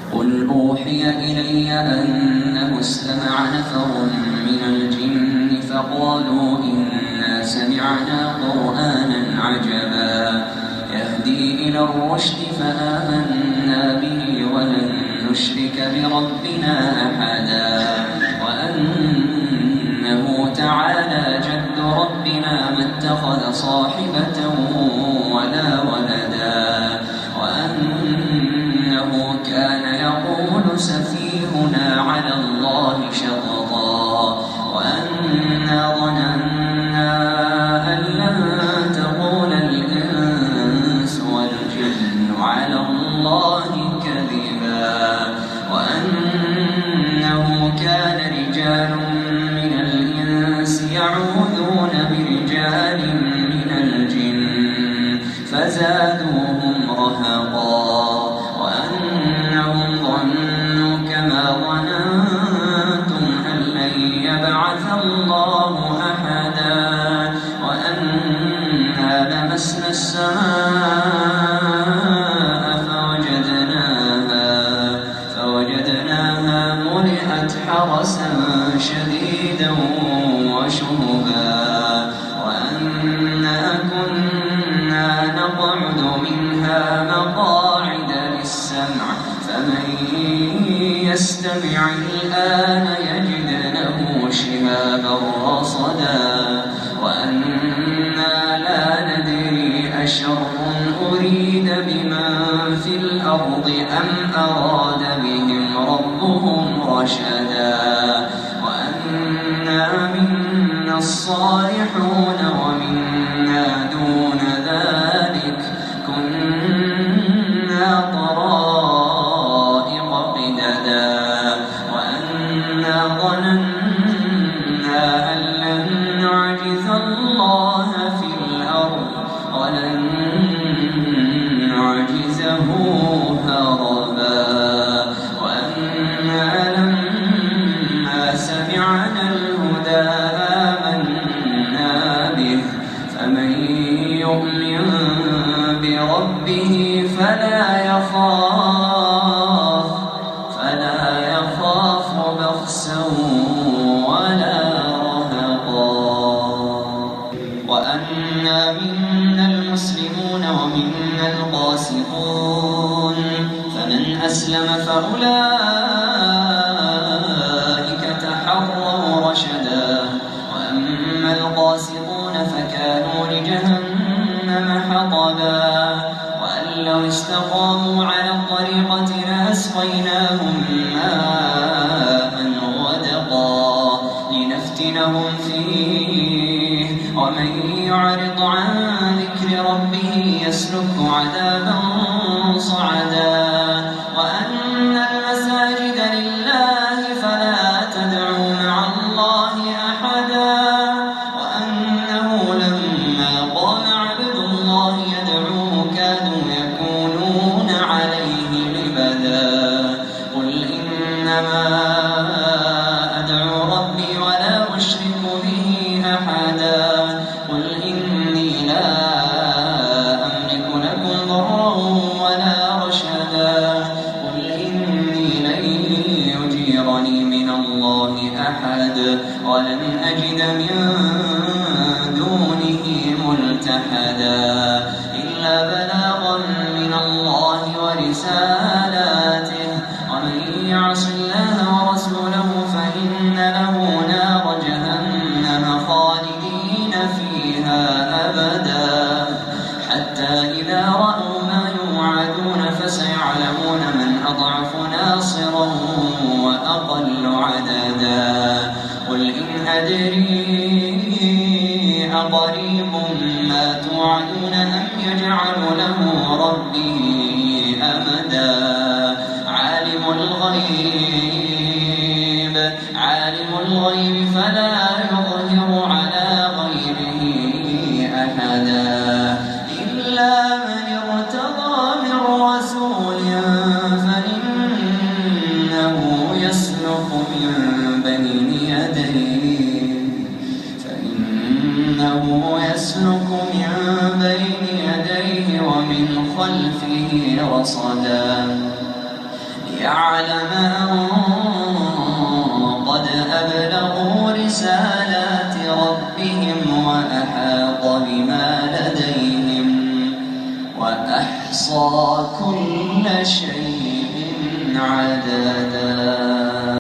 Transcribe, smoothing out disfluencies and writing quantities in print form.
قل أوحي إلي أنه استمع نفر من الجن فقالوا إنا سمعنا قرآنا عجبا يهدي إلى الرشد فآمنا به ولن نشرك بربنا أحدا وأنه تعالى جد ربنا ما اتخذ صاحبة ولا ولدا وأنه كان يقول سفيهنا على الله شططا وأنا ظننا أن لن تقول الإنس والجن على الله كذبا وأنه كان رجال من الإنس يعوذون برجال من الجن فزادوهم رهقا وأنهم ظنوا كما ظننتم أن لن يبعث الله أحدا وأنا لمسنا السماء فوجدناها ملئت حرسا شديدا وشهبا وأنا كنا نقعد منها مقاعد للسمع فمن يستمع الآن يجد له شهابا رصدا وأنا لا ندري أشر أريد بمن في الأرض أم أراد بهم ربهم رشدا وأنا منا الصالحون ومنا دون ذلك كنا طرائق قددا وأنا ظننا أن لن نعجز الله في الأرض ولن نعجزه هربا وأنا لما سمعنا الهدى آمنا به فمن يؤمن بربه فلا يخاف بخسا ولا رهقا وأنا منا المسلمون ومنا القاسطون فمن أسلم فأولئك تحروا رشدا وأما القاسطون فكانوا لجهنم حطبا وأن لو استقاموا على الطريقة لأسقيناهم ماء غدقا لنفتنهم فيه ومن يعرض عن ذكر ربه يسلكه عذابا صعدا وأن المساجد لله فلا تدعوا مع الله أحدا وأنه لما قام عبد الله يدعوه كادوا يكونون عليه لبدا قل إنما أدعو ربي ولا أشرك به أحدا قل إني لا أملك لكم ضرا ولا رشدا قل إني لن يجيرني من الله أحد ولن أجد من دونه ملتحدا إلا بلاغا من الله ورسالاته ومن يعص الله ورسوله فإن له نار جهنم خالدين فيها أبدا حتى إذا رأوا ما يوعدون فسيعلمون من أضعف ناصرا وأقل عددا قل إن أدري أقريب ما توعدون أم يجعل له ربي أمدا عالم الغيب فلا يظهر على غيبه أحدا إلا من ارتضى من رسول فإنه يسلك من بين يديه ومن خلفه رصدا ليعلم أن قد أبلغوا رسالات ربهم وأحاط بما لديهم وأحصى كل شيء عددا.